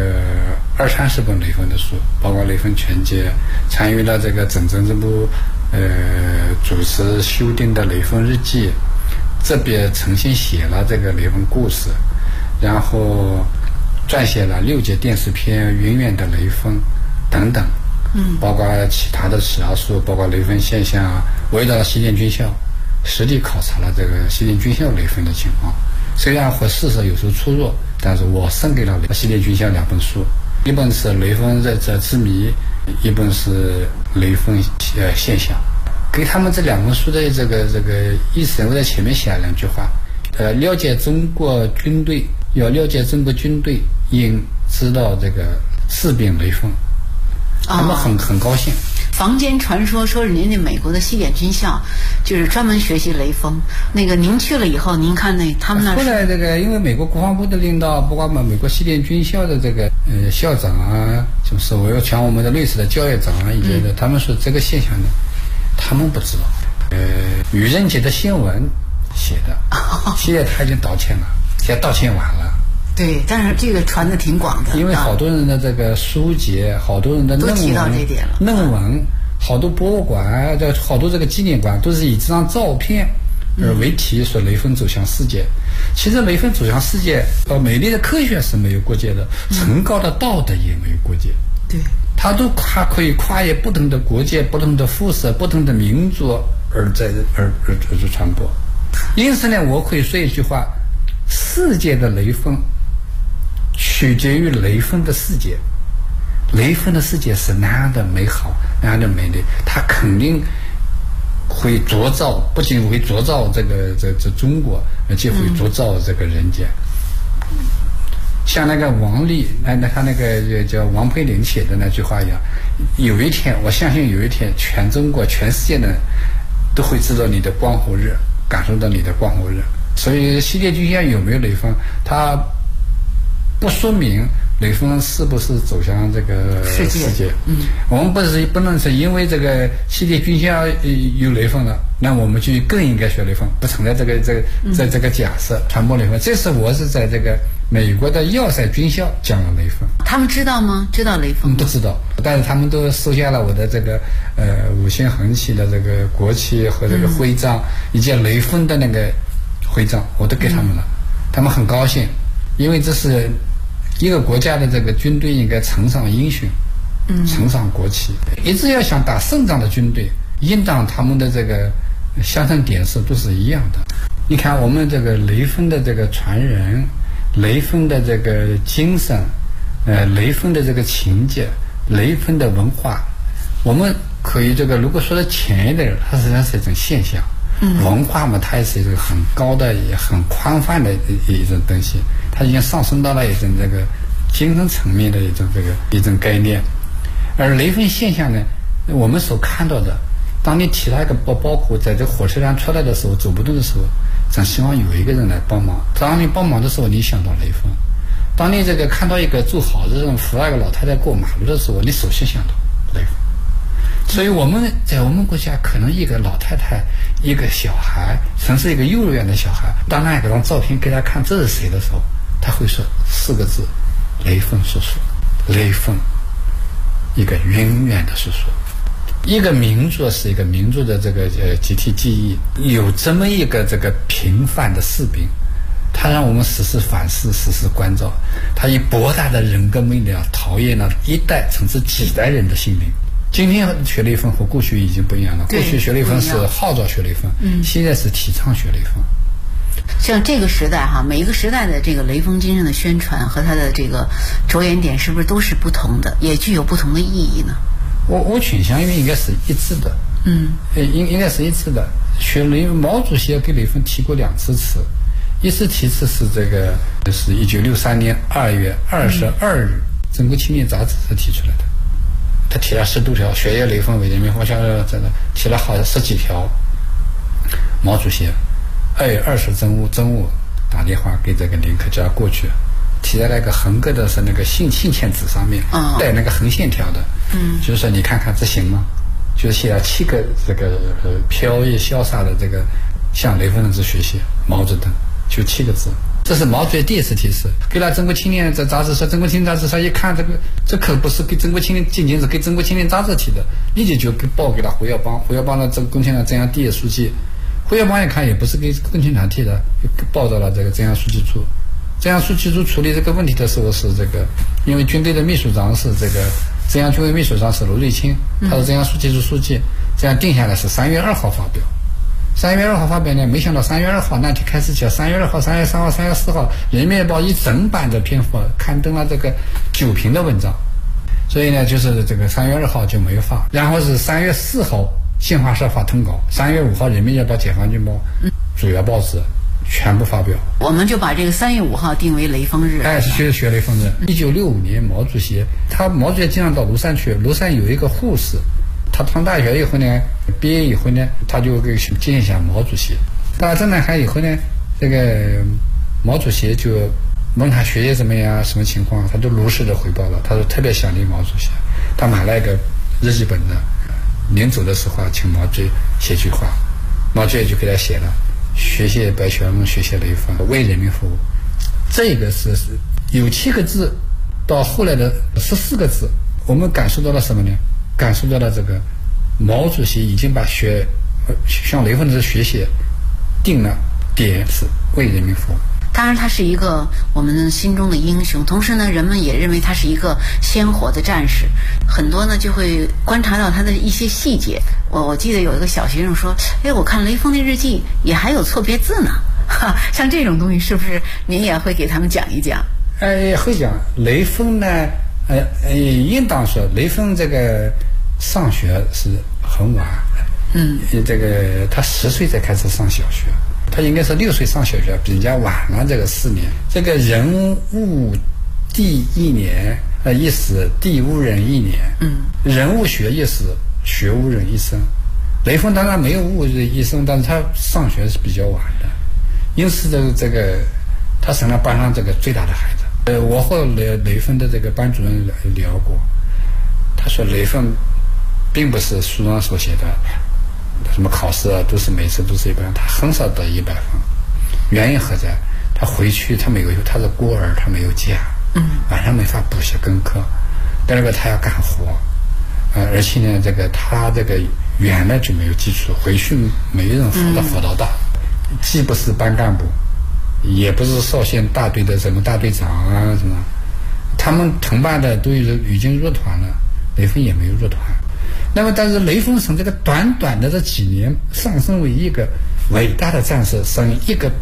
20-30本雷锋的书，包括雷锋全集，参与了这个整这部主持修订的雷锋日记，这边重新写了这个雷锋故事，然后撰写了6节电视片《永远的雷锋》等等，包括其他的史料书，包括雷锋现象。我也到了西点军校实地考察了这个西点军校雷锋的情况，虽然和事实有时候出入，但是我送给了西点军校2本书，一本是雷锋热者之谜，一本是雷锋现象。给他们这2本书的这个意思，我在前面写了2句话，了解中国军队，要了解中国军队，应知道这个士兵雷锋。他们很高兴。 坊间传说是您那美国的西点军校就是专门学习雷锋，那个您去了以后，您看他们那后来这个因为美国国防部的领导，包括美国西点军校的这个校长啊，就是我要讲我们的类似的教育长啊一些的，他们说这个现象呢，他们不知道。愚人节的新闻写的，现在他已经道歉了，现在道歉晚了。 对，但是这个传的挺广的， 因为好多人的这个书籍，好多人的都提到这点了。 论文，好多博物馆，好多这个纪念馆都是以这张照片而为题，说雷锋走向世界。其实雷锋走向世界，美丽的科学是没有国界的，崇高的道德也没有国界。 对， 它可以跨越不同的国界、不同的肤色、不同的民族而传播。因此呢，我可以说一句话：世界的雷锋取决于雷锋的世界。雷锋的世界是那样的美好，那样的美丽，他肯定会灼照，不仅会灼照这中国，而且会灼照这个人间。像那个王力，他那个叫王培林写的那句话一样，有一天，我相信有一天，全中国、全世界的人都会知道你的光辉日，感受到你的光辉日。所以西点军校有没有雷锋，它不说明雷锋是不是走向这个世界。我们不能是因为这个西点军校有雷锋了，那我们就更应该学雷锋，不存在这个假设传播雷锋。这是我是在这个美国的要塞军校讲了雷锋。 他们知道吗？知道雷锋？ 不知道，但是他们都收下了我的这个5星红旗的这个国旗和这个徽章，以及雷锋的那个徽章，我都给他们了。他们很高兴，因为这是一个国家的这个军队应该崇尚英雄，崇尚国旗。一直要想打胜仗的军队，应当他们的这个相同点是都是一样的。你看我们这个雷锋的这个传人， 雷锋的这个精神，雷锋的这个情节，雷锋的文化，我们可以这个如果说的浅一点，它实际上是一种现象。文化嘛，它也是一个很高的、也很宽泛的一种东西，它已经上升到了一种这个精神层面的一种概念。而雷锋现象呢，我们所看到的，当你提他一个包裹在这火车上出来的时候，走不动的时候，总希望有一个人来帮忙。当你帮忙的时候，你想到雷锋；当你这个看到一个做好的人扶那个老太太过马路的时候，你首先想到雷锋。所以我们在我们国家，可能一个老太太、一个小孩，甚至一个幼儿园的小孩，当那一张照片给他看这是谁的时候，他会说4个字：雷锋叔叔。雷锋，一个永远的叔叔。一个民族是一个民族的这个集体记忆，有这么一个这个平凡的士兵，他让我们时时反思，时时关照，他以博大的人格魅力陶冶了一代甚至几代人的心灵。今天学雷锋和过去已经不一样了，过去学雷锋是号召学雷锋，现在是提倡学雷锋。 像这个时代哈，每一个时代的这个雷锋精神的宣传和他的这个着眼点是不是都是不同的，也具有不同的意义呢？ 我倾向于应该是一致的，应该是一致的。毛主席给雷锋提过2次词，一次题词是这个是1963年2月22日《中国青年》杂志上提出来的，他提了10多条，学业雷锋为人民方向这个提了好10几条。毛主席2月20中午打电话给这个林克家过去，提在那个横格的是那个信签纸上面，带那个横线条的，就是说你看看这行吗？就是写了7个这个飘逸潇洒的这个向雷锋同志学习，毛泽东，就7个字。这是毛主席第一次提示，给了《中国青年》这杂志社，《中国青年》杂志社一看，这可不是给《中国青年》，仅仅是给《中国青年》杂志提的，立即就报给了胡耀邦。胡耀邦的这个共青团中央第一书记，胡耀邦一看也不是给共青团提的，报到了这个中央书记处。中央书记处处理这个问题的时候是这个，因为军队的秘书长是这个中央军委秘书长是罗瑞卿，他是中央书记处书记，这样定下来是3月2号发表。3月2号发表呢，没想到3月2号那天开始起，3月2号、3月3号、3月4号，《人民日报》一整版的篇幅刊登了这个9篇的文章，所以呢，就是这个3月2号就没有发，然后是3月4号新华社发通稿，3月5号《人民日报》、《解放军报》主要报纸全部发表。 我们就把这个3月5号定为雷锋日。 是学雷锋日。1965年，毛主席经常到庐山去，庐山有一个护士。他上大学以后呢，毕业以后呢，他就给见一下毛主席。到了正南海以后呢，这个毛主席就问他学业怎么样，什么情况，他都如实的汇报了。他说特别想念毛主席，他买了一个日记本的，临走的时候请毛主席写句话，毛主席就给他写了：学习白学问，学习雷锋，为人民服务。这个是有7个字，到后来的14个字，我们感受到了什么呢？感受到了这个毛主席已经把向雷锋的学习定了点，是为人民服务。 当然他是一个我们心中的英雄，同时呢人们也认为他是一个鲜活的战士，很多呢就会观察到他的一些细节。我记得有一个小学生说，我看雷锋的日记也还有错别字呢，像这种东西是不是您也会给他们讲一讲？ 会讲。雷锋呢应当说雷锋这个上学是很晚，这个他10岁才开始上小学，他应该是6岁上小学，比人家晚了这个4年。这个人物第1年，一死地无人1年，人物学一死，学无人一生。雷锋当然没有误一生，但是他上学是比较晚的，因此这个他成了班上这个最大的孩子。我和雷锋的这个班主任聊过，他说雷锋并不是书上所写的什么考试都是每次都是100分，他很少得100分。原因何在？他回去他是孤儿，他没有家，晚上没法补习功课。第二个他要干活，而且呢他这个原来就没有基础，回去没有人辅导大，既不是班干部，也不是少先大队的什么大队长啊什么，他们同伴的都已经入团了，雷锋也没有入团。那么但是雷锋从这个短短的这几年上升为一个伟大的战士，从一个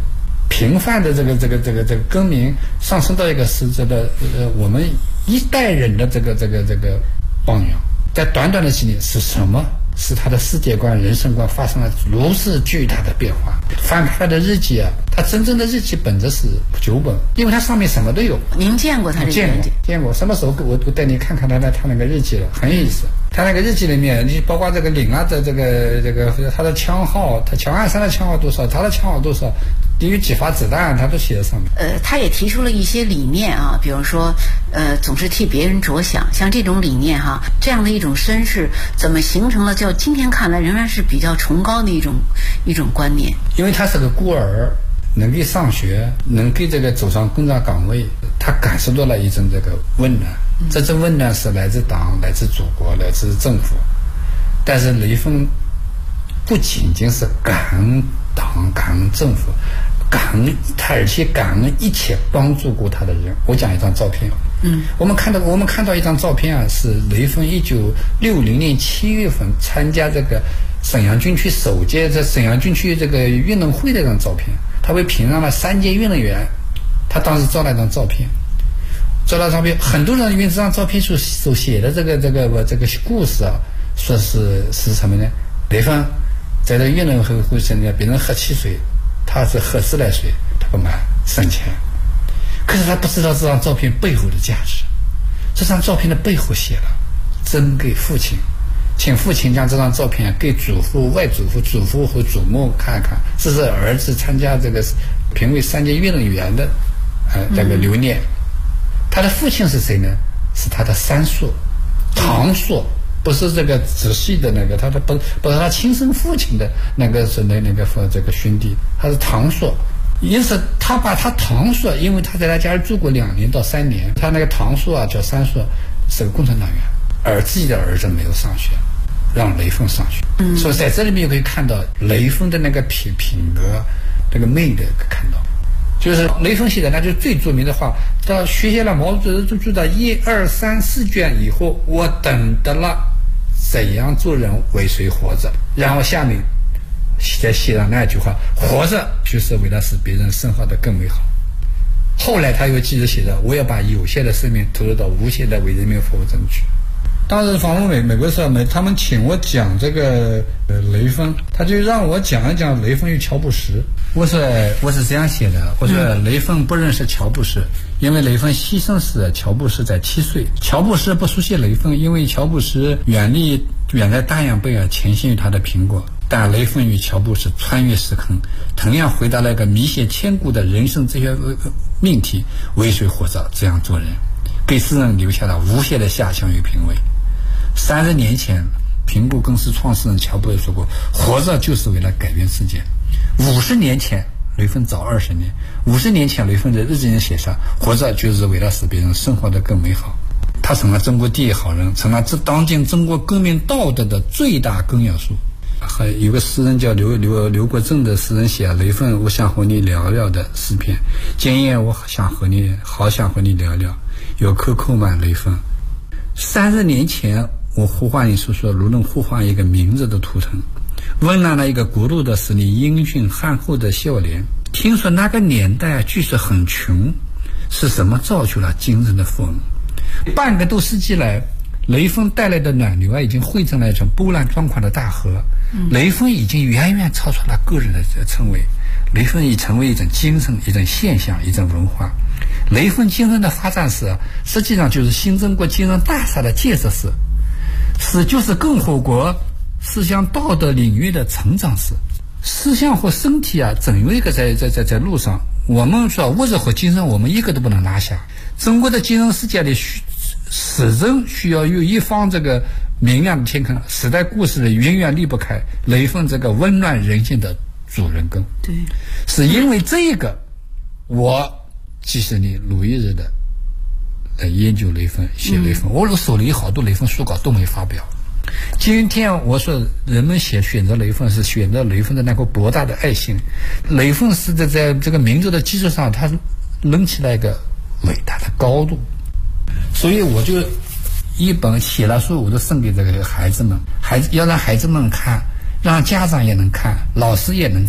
平凡的这个更名上升到一个实质的我们一代人的这个榜样。在短短的几年，是什么使他的世界观、人生观发生了如此巨大的变化？翻开他的日记啊，他真正的日记本子是9本，因为他上面什么都有。 您见过他的日记？ 见过。什么时候我带你看看他那个日记了，很有意思。他那个日记里面，你包括这个领啊的这个他的枪号，他乔安山的枪号多少，他的枪号多少，有几发子弹，他都写在上面。 他也提出了一些理念啊，比如说总是替别人着想，像这种理念哈，这样的一种绅士，怎么形成了叫今天看来仍然是比较崇高的一种观念？ 因为他是个孤儿，能够上学，能够这个走上工作岗位，他感受到了一种这个温暖。这种温暖是来自党、来自祖国、来自政府。但是雷锋不仅仅是感恩党、感恩政府，而且感恩一切帮助过他的人。我讲一张照片，我们看到一张照片啊，是雷锋1960年7月份参加这个沈阳军区首届在沈阳军区这个运动会的一张照片，他被评上了3届运动员。他当时照那张照片，很多人因为这张照片所写的这个故事啊，说是什么呢？雷锋在这运动会上面，别人喝汽水，他是喝自来水，他不买，省钱。可是他不知道这张照片背后的价值。这张照片的背后写了赠给父亲，请父亲将这张照片给祖父、外祖父、祖父和祖母看看，这是儿子参加这个评为3届运动员的这个留念。他的父亲是谁呢？是他的三叔、堂叔，不是这个直系的那个，他的不是他亲生父亲的那个是这个兄弟，他是堂叔。因此他把他堂叔，因为他在他家里住过2年到3年，他那个堂叔啊叫三叔，是个共产党员，而自己的儿子没有上学，让雷锋上学。所以在这里面可以看到雷锋的那个品格，这个魅力看到。就是雷锋写的那就最著名的话，到学下了毛主席著的1、2、3、4卷以后，我懂得了怎样做人，为谁活着。然后下面再写了那句话，活着就是为了使别人生活得更美好。后来他又接着写着，我要把有限的生命投入到无限的为人民服务中去。当时访问美国的时候，他们请我讲这个雷锋，他就让我讲一讲雷锋与乔布斯。我是这样写的，我说雷锋不认识乔布斯，因为雷锋牺牲时乔布斯在7岁。乔布斯不熟悉雷锋，因为乔布斯远在大洋北岸，潜心于他的苹果。但雷锋与乔布斯穿越时空，同样回答了一个弥写千古的人生哲学命题：为谁活着，这样做人，给世人留下了无限的遐想与品味。30年前，苹果公司创始人乔布斯说过，活着就是为了改变世界。50年前，雷锋早20年，50年前雷锋在日记里写上，活着就是为了使别人生活得更美好。他成了中国第一好人，成了当今中国革命道德的最大公约数。还有个诗人叫刘国正的诗人写雷锋，我想和你聊聊的诗篇。今夜我好想和你聊聊，有口口满雷锋。30年前，我呼唤你说如能呼唤一个名字的图腾，温暖了一个国度的是你英俊憨厚的笑脸。听说那个年代据说很穷，是什么造就了今日的富翁？半个多世纪来，雷锋带来的暖流啊，已经汇成了一种波澜壮阔的大河。雷锋已经远远超出了个人的称谓，雷锋已成为一种精神、一种现象、一种文化。雷锋精神的发展史，实际上就是新中国精神大厦的建设史，就是共和国思想道德领域的成长史。思想和身体啊，总有一个在路上。我们说物质和精神，我们一个都不能拿下。中国的精神世界里始终需要有一方这个明亮的天空，时代故事里永远离不开雷锋这个温暖人心的主人公。 对， 是因为这个，我几十年如一日的研究雷锋，写雷锋。我手里好多雷锋书稿都没发表。今天我说人们选择雷锋，是选择雷锋的那个博大的爱心。雷锋是在这个民族的基础上，他扔起来一个伟大的高度。所以我就一本写了书，我都送给这个孩子们，要让孩子们看，让家长也能看，老师也能看，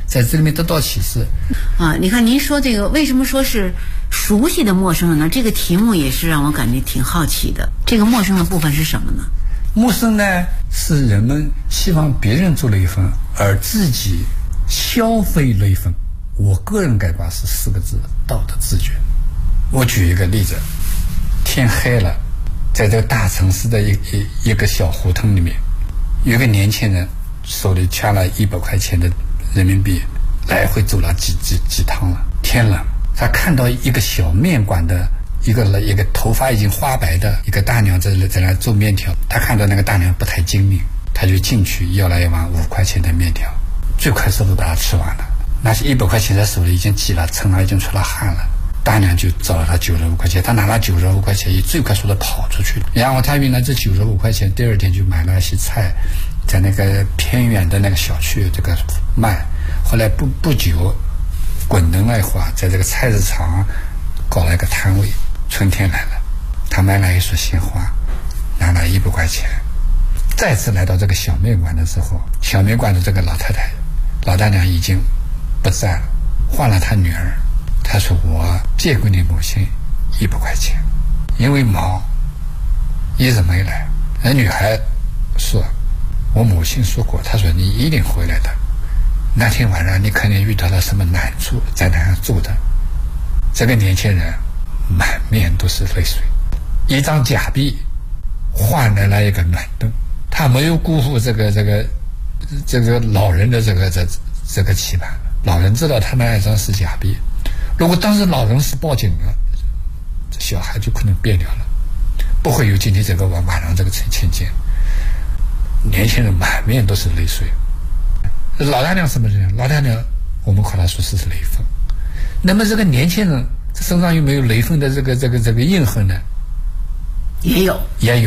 在这里面得到启示。 你看您说这个为什么说是熟悉的陌生人呢？这个题目也是让我感觉挺好奇的。这个陌生的部分是什么呢？ 陌生呢，是人们希望别人做雷锋，而自己消费雷锋。我个人概括是4个字：道德自觉。我举一个例子，天黑了，在这个大城市的一个小胡同里面，有一个年轻人手里掐了100块钱的人民币，来回走了几趟了。天冷，他看到一个小面馆的一个头发已经花白的一个大娘在那做面条，他看到那个大娘不太精明，他就进去要了一碗5块钱的面条，最快速度把它吃完了。那些100块钱在手里已经挤了，撑了，已经出了汗了。大娘就找了他95块钱，他拿了95块钱以最快速度跑出去了。然后他用了这95块钱，第2天就买了一些菜，在那个偏远的那个小区这个卖。后来不久，滚动了一会儿，在这个菜市场搞了一个摊位。春天来了，他买了一束鲜花，拿了100块钱。再次来到这个小面馆的时候，小面馆的这个老大娘已经不在了，换了他女儿。他说：“我借给你母亲100块钱，因为忙一直没来。”那女孩说：“我母亲说过，她说你一定回来的。那天晚上你肯定遇到了什么难处，在那样住的。”这个年轻人满面都是泪水，一张假币换来了一个暖灯。他没有辜负这个老人的这个期盼。老人知道他那一张是假币，如果当时老人是报警了，这小孩就可能变掉了，不会有今天这个晚上这个情景。年轻人满面都是泪水。老大娘什么人？老大娘我们夸她说是雷锋。那么这个年轻人身上有没有雷锋的这个印痕呢？ 也有。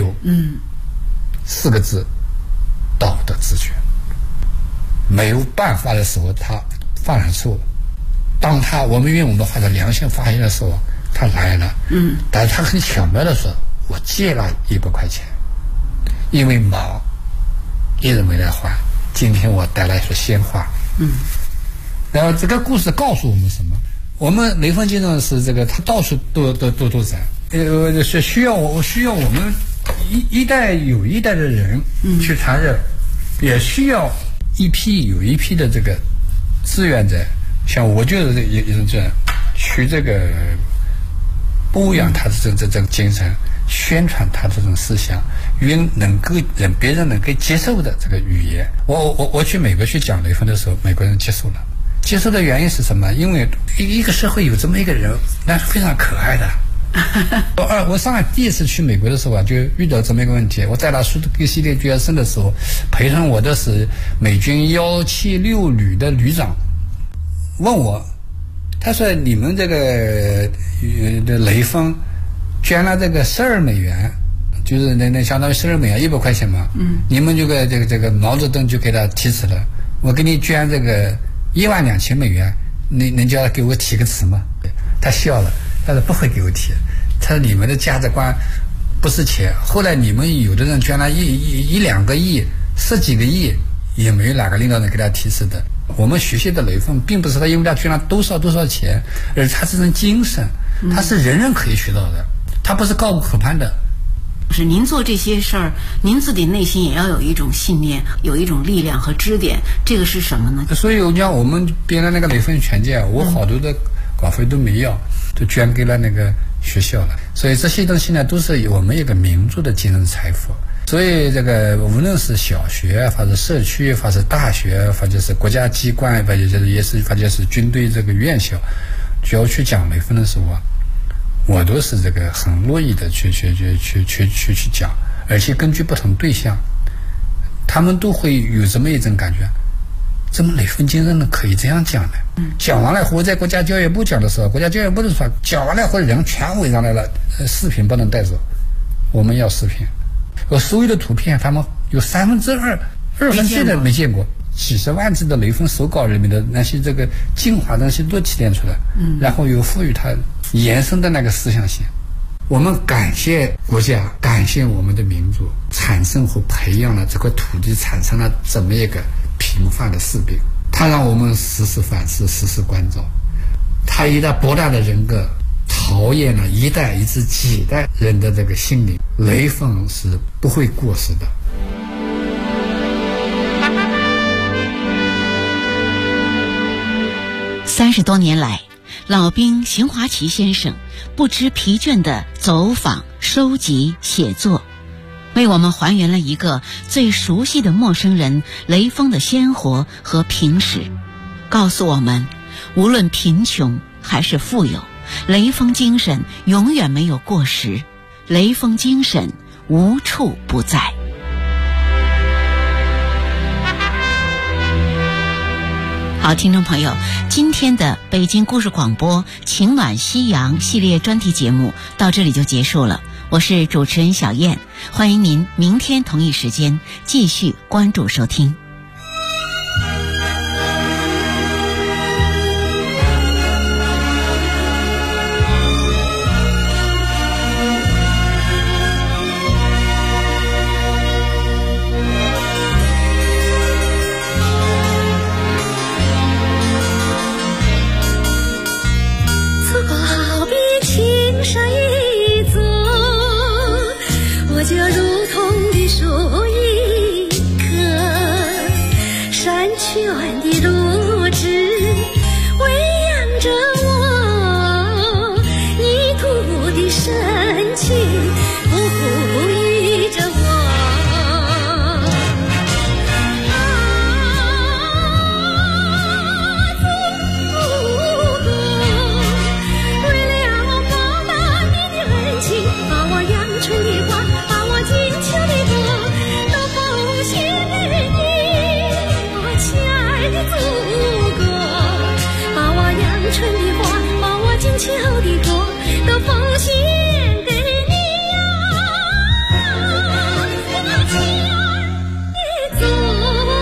4个字：道德自觉。没有办法的时候，他犯了错。当我们用我们的话叫良心发现的时候，他来了。但是他很巧妙的说：“我借了100块钱，因为忙，一直没来还。今天我带来一束鲜花。”然后这个故事告诉我们什么？我们雷锋精神是这个，他到处都在。是需要我们一代有一代的人去传染，也需要一批有一批的这个志愿者，像我就是也是这样，去这个播养他的这种精神，宣传他这种思想，能够让别人能够接受的这个语言。我去美国去讲雷锋的时候，美国人接受了。接受的原因是什么？因为一个社会有这么一个人，那是非常可爱的。我上海第一次去美国的时候啊，就遇到这么一个问题。我在那苏德克系列决胜的时候，陪同我的是美军176旅的旅长，问我，他说：“你们这个雷锋捐了这个12美元，就是那相当于12美元100块钱嘛。你们这个毛泽东就给他提词了，我给你捐这个12000美元，你就要给我提个词吗？”他笑了。但是不会给我提，他说你们的价值观不是钱。后来你们有的人捐了1-2个亿、10几个亿，也没有哪个领导人给他提示的。我们学习的雷锋，并不是他因为他捐了多少钱，而他这种精神，他是人人可以学到的，他不是高不可攀的。 是您做这些事儿，您自己内心也要有一种信念，有一种力量和支点，这个是什么呢？ 所以你看我们编的那个雷锋全集，我好多的稿费都没要，都捐给了那个学校了。所以这些东西呢，都是我们一个民族的精神财富。所以这个无论是小学，或者社区，或者大学，或者是国家机关，或者是军队这个院校，只要去讲雷锋的时候啊，我都是这个很乐意的去讲，而且根据不同对象，他们都会有这么一种感觉。怎么雷锋精神呢？可以这样讲的。讲完了以后，在国家教育部讲的时候，国家教育部的说，讲完了以后人全围上来了，视频不能带走，我们要视频。我所有的图片，他们有2/3的没见过，几十万字的雷锋手稿里面的那些这个精华东西都提炼出来，然后又赋予它延伸的那个思想性。我们感谢国家，感谢我们的民族，产生和培养了这块土地，产生了这么一个平凡的士兵。 它让我们时时反思，时时关照。它一代博大的人格陶冶了一代以至几代人的这个心灵，雷锋是不会过时的。 30多年来，老兵邢华奇先生不知疲倦地走访、收集、写作，为我们还原了一个最熟悉的陌生人雷锋的鲜活和平实，告诉我们，无论贫穷还是富有，雷锋精神永远没有过时，雷锋精神无处不在。好，听众朋友，今天的北京故事广播情暖夕阳系列专题节目到这里就结束了。我是主持人小燕，欢迎您明天同一时间继续关注收听。 就如同的树一棵，山泉的乳汁喂养着我，泥土的深情哺育着我。祖国，为了报答你的恩情，把我阳春的花，金秋的歌都奉献给你，我亲爱的祖国，把我阳春的花，把我金秋的歌都奉献给你呀，我亲爱的祖国。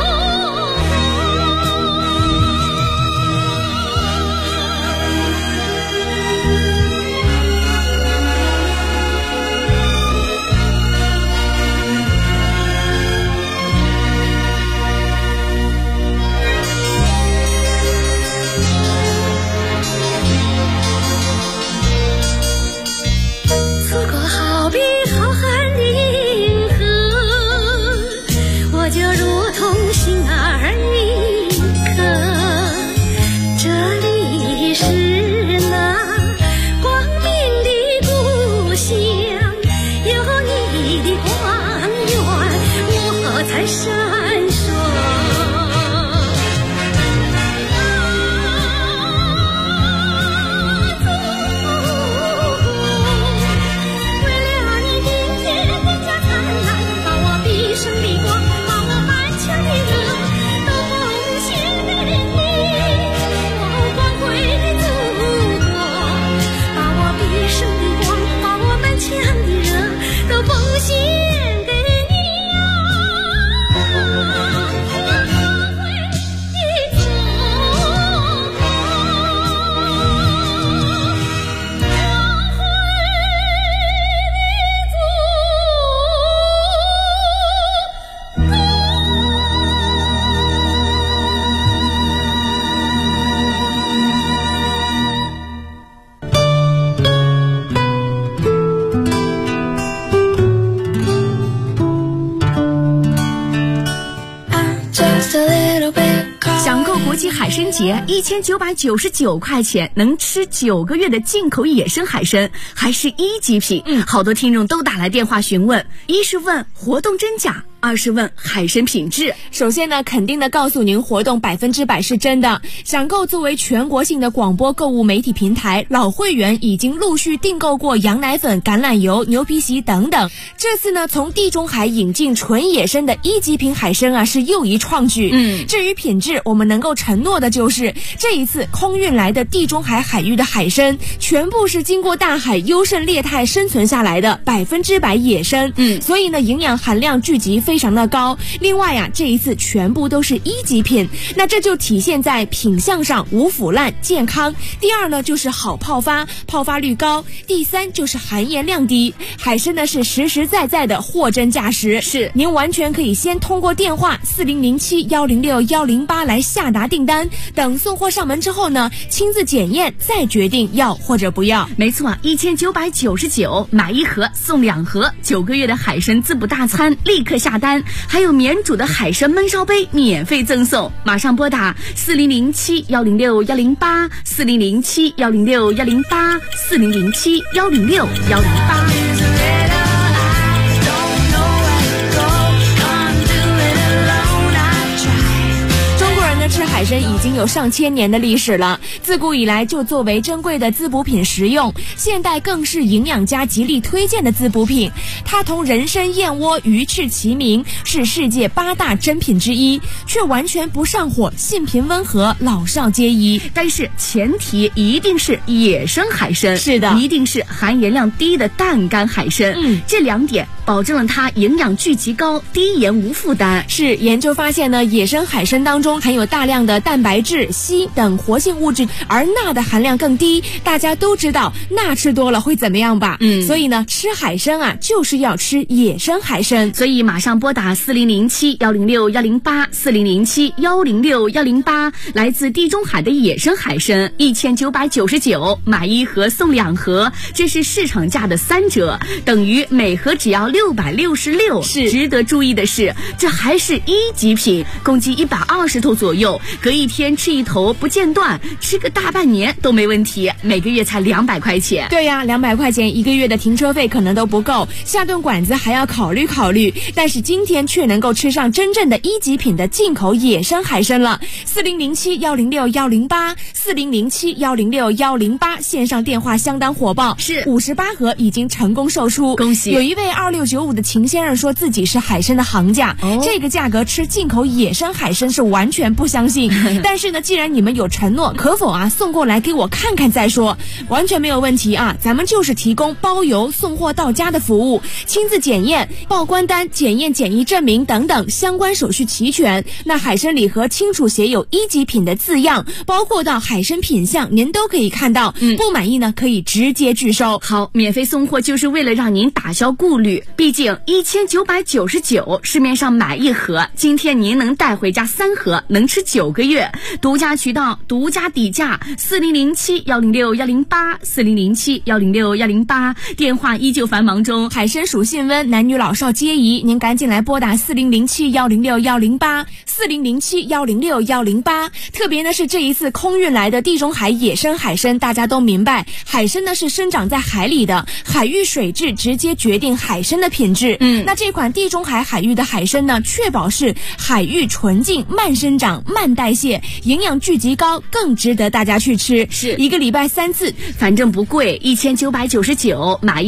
海参节1999块钱能吃9个月的进口野生海参，还是1级品。好多听众都打来电话询问，一是问活动真假，2是问海参品质。 首先呢，肯定的告诉您，活动100%是真的。享购作为全国性的广播购物媒体平台，老会员已经陆续订购过羊奶粉、橄榄油、牛皮席等等。这次呢，从地中海引进纯野生的1级品海参啊，是又一创举。至于品质，我们能够承诺的就是这一次空运来的地中海海域的海参，全部是经过大海优胜劣汰生存下来的100%野生。所以呢，营养含量聚集非常的高。另外呀，这一次全部都是1级品，那这就体现在品相上无腐烂、健康。第二呢，就是好泡发，泡发率高。第三就是含盐量低。海参呢是实实在在的货真价实，是您完全可以先通过电话4007-106-108来下达订单，等送货上门之后呢，亲自检验再决定要或者不要。 没错，1999买1盒送2盒，9个月的海参滋补大餐立刻下单，还有免煮的海参焖烧杯免费赠送。马上拨打4007-106-108 4007-106-108 4007-106-108。 吃海参已经有上千年的历史了，自古以来就作为珍贵的滋补品食用，现代更是营养家极力推荐的滋补品。它同人参、燕窝、鱼翅齐名，是世界8大珍品之一，却完全不上火，性平温和，老少皆宜。 但是前提一定是野生海参， 是的， 一定是含盐量低的淡干海参。这2点保证了它营养聚集高，低盐无负担。 是研究发现呢，野生海参当中含有大量的蛋白质、硒等活性物质，而钠的含量更低。大家都知道钠吃多了会怎么样吧？所以呢，吃海参啊，就是要吃野生海参。 所以马上拨打4007-106-108 4007-106-108，来自地中海的野生海参1999，买1盒送2盒，这是市场价的3折，等于每盒只要666。 是值得注意的是，这还是1级品，共计120头左右，隔一天吃1头不间断，吃个大半年都没问题，每个月才200块钱。 对呀，200块钱1个月的停车费可能都不够，下顿馆子还要考虑考虑。但是今天却能够吃上真正的1级品的进口野生海参了。4007-106-108 4007-106-108，线上电话相当火爆， 是 58盒已经成功售出， 恭喜！ 有一位2695的秦先生说自己是海参的行家，这个价格吃进口野生海参是完全不相信。但是呢，既然你们有承诺，可否啊送过来给我看看再说？完全没有问题啊，咱们就是提供包邮送货到家的服务，亲自检验、报关单、检验检疫证明等等相关手续齐全。那海参礼盒清楚写有1级品的字样，包括到海参品相您都可以看到。不满意呢可以直接拒收。 好，免费送货就是为了让您打消顾虑，毕竟1999市面上买1盒，今天您能带回家3盒，能吃9个月。独家渠道，独家底价，4007-106-108 4007-106-108，电话依旧繁忙中。 海参属性温，男女老少皆宜，您赶紧来拨打4007-106-108 4007-106-108。特别呢是这一次空运来的地中海野生海参，大家都明白，海参呢是生长在海里的，海域水质直接决定海参的品质。那这款地中海海域的海参呢，确保是海域纯净、慢生长、慢代谢，营养聚集高，更值得大家去吃。 是 1个礼拜3次， 反正不贵，1999买